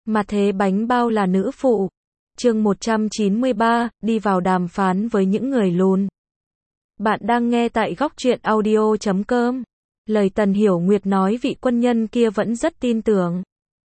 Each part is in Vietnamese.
Mà thế bánh bao là nữ phụ. Chương 193, đi vào đàm phán với những người lùn. Bạn đang nghe tại góc truyện audio.com. Lời Tần Hiểu Nguyệt nói vị quân nhân kia vẫn rất tin tưởng.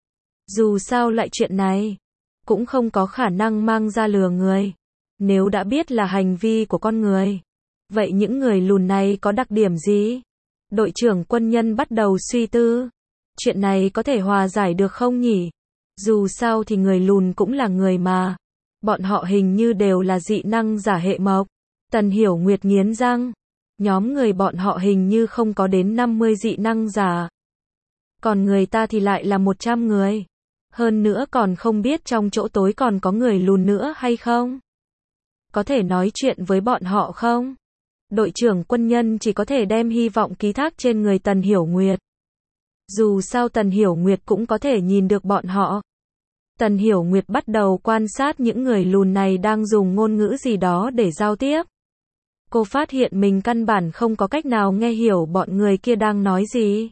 Dù sao lại chuyện này, cũng không có khả năng mang ra lừa người. Nếu đã biết là hành vi của con người, vậy những người lùn này có đặc điểm gì? Đội trưởng quân nhân bắt đầu suy tư. Chuyện này có thể hòa giải được không nhỉ? Dù sao thì người lùn cũng là người mà. Bọn họ hình như đều là dị năng giả hệ mộc. Tần Hiểu Nguyệt nghiến răng. Nhóm người bọn họ hình như không có đến 50 dị năng giả. Còn người ta thì lại là 100 người. Hơn nữa còn không biết trong chỗ tối còn có người lùn nữa hay không? Có thể nói chuyện với bọn họ không? Đội trưởng quân nhân chỉ có thể đem hy vọng ký thác trên người Tần Hiểu Nguyệt. Dù sao Tần Hiểu Nguyệt cũng có thể nhìn được bọn họ. Tần Hiểu Nguyệt bắt đầu quan sát những người lùn này đang dùng ngôn ngữ gì đó để giao tiếp. Cô phát hiện mình căn bản không có cách nào nghe hiểu bọn người kia đang nói gì.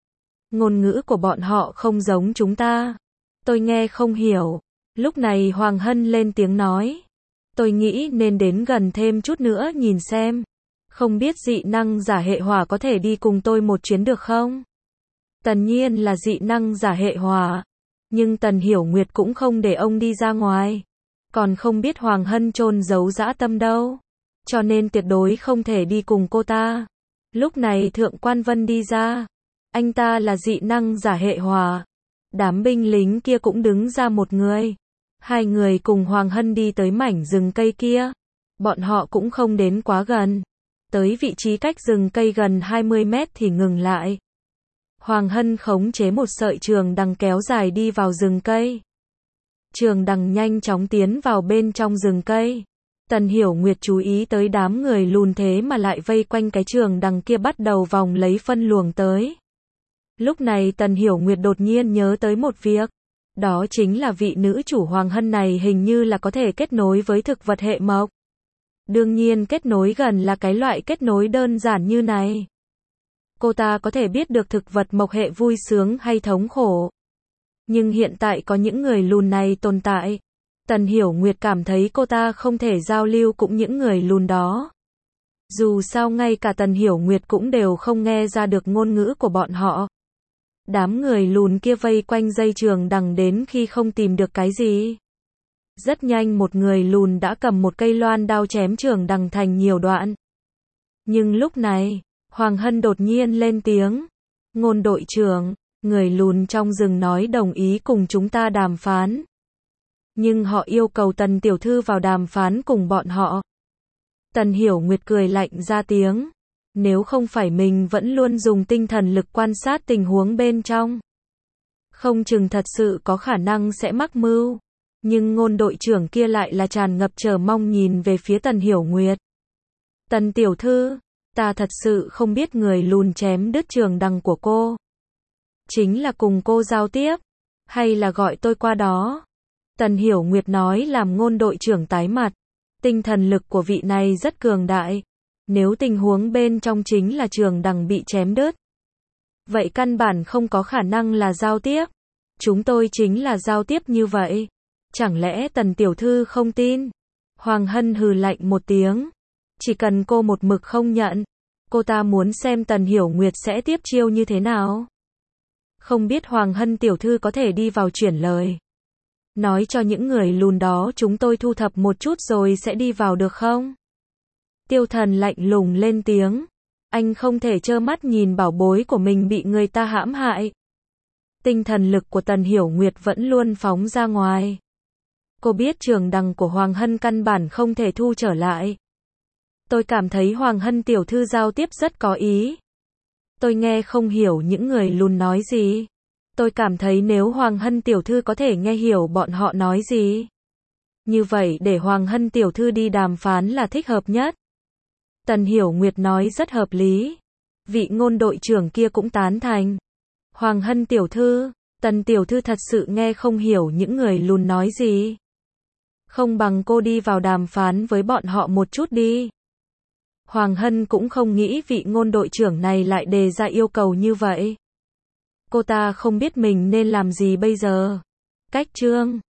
Ngôn ngữ của bọn họ không giống chúng ta. Tôi nghe không hiểu. Lúc này Hoàng Hân lên tiếng nói. Tôi nghĩ nên đến gần thêm chút nữa nhìn xem. Không biết dị năng giả hệ hỏa có thể đi cùng tôi một chuyến được không? Tần Nhiên là dị năng giả hệ hỏa. Nhưng Tần Hiểu Nguyệt cũng không để ông đi ra ngoài. Còn không biết Hoàng Hân chôn giấu dã tâm đâu. Cho nên tuyệt đối không thể đi cùng cô ta. Lúc này Thượng Quan Vân đi ra. Anh ta là dị năng giả hệ hỏa. Đám binh lính kia cũng đứng ra một người. Hai người cùng Hoàng Hân đi tới mảnh rừng cây kia. Bọn họ cũng không đến quá gần. Tới vị trí cách rừng cây gần 20 mét thì ngừng lại. Hoàng Hân khống chế một sợi trường đằng kéo dài đi vào rừng cây. Trường đằng nhanh chóng tiến vào bên trong rừng cây. Tần Hiểu Nguyệt chú ý tới đám người lùn thế mà lại vây quanh cái trường đằng kia bắt đầu vòng lấy phân luồng tới. Lúc này Tần Hiểu Nguyệt đột nhiên nhớ tới một việc. Đó chính là vị nữ chủ Hoàng Hân này hình như là có thể kết nối với thực vật hệ mộc. Đương nhiên kết nối gần là cái loại kết nối đơn giản như này. Cô ta có thể biết được thực vật mộc hệ vui sướng hay thống khổ. Nhưng hiện tại có những người lùn này tồn tại. Tần Hiểu Nguyệt cảm thấy cô ta không thể giao lưu cũng những người lùn đó. Dù sao ngay cả Tần Hiểu Nguyệt cũng đều không nghe ra được ngôn ngữ của bọn họ. Đám người lùn kia vây quanh dây trường đằng đến khi không tìm được cái gì. Rất nhanh một người lùn đã cầm một cây loan đao chém trường đằng thành nhiều đoạn. Nhưng lúc này, Hoàng Hân đột nhiên lên tiếng. Ngôn đội trưởng, người lùn trong rừng nói đồng ý cùng chúng ta đàm phán. Nhưng họ yêu cầu Tần tiểu thư vào đàm phán cùng bọn họ. Tần Hiểu Nguyệt cười lạnh ra tiếng. Nếu không phải mình vẫn luôn dùng tinh thần lực quan sát tình huống bên trong. Không chừng thật sự có khả năng sẽ mắc mưu. Nhưng ngôn đội trưởng kia lại là tràn ngập chờ mong nhìn về phía Tần Hiểu Nguyệt. Tần tiểu thư, ta thật sự không biết người lùn chém đứt trường đằng của cô. Chính là cùng cô giao tiếp, hay là gọi tôi qua đó? Tần Hiểu Nguyệt nói làm ngôn đội trưởng tái mặt. Tinh thần lực của vị này rất cường đại. Nếu tình huống bên trong chính là trường đằng bị chém đứt, vậy căn bản không có khả năng là giao tiếp. Chúng tôi chính là giao tiếp như vậy. Chẳng lẽ Tần tiểu thư không tin? Hoàng Hân hừ lạnh một tiếng. Chỉ cần cô một mực không nhận, cô ta muốn xem Tần Hiểu Nguyệt sẽ tiếp chiêu như thế nào. Không biết Hoàng Hân tiểu thư có thể đi vào chuyển lời. Nói cho những người lùn đó chúng tôi thu thập một chút rồi sẽ đi vào được không? Tiêu Thần lạnh lùng lên tiếng. Anh không thể trơ mắt nhìn bảo bối của mình bị người ta hãm hại. Tinh thần lực của Tần Hiểu Nguyệt vẫn luôn phóng ra ngoài. Cô biết trường đằng của Hoàng Hân căn bản không thể thu trở lại. Tôi cảm thấy Hoàng Hân tiểu thư giao tiếp rất có ý. Tôi nghe không hiểu những người lùn nói gì. Tôi cảm thấy nếu Hoàng Hân tiểu thư có thể nghe hiểu bọn họ nói gì, như vậy để Hoàng Hân tiểu thư đi đàm phán là thích hợp nhất. Tần Hiểu Nguyệt nói rất hợp lý. Vị ngôn đội trưởng kia cũng tán thành. Hoàng Hân tiểu thư, Tần tiểu thư thật sự nghe không hiểu những người lùn nói gì. Không bằng cô đi vào đàm phán với bọn họ một chút đi. Hoàng Hân cũng không nghĩ vị ngôn đội trưởng này lại đề ra yêu cầu như vậy. Cô ta không biết mình nên làm gì bây giờ. Cách chương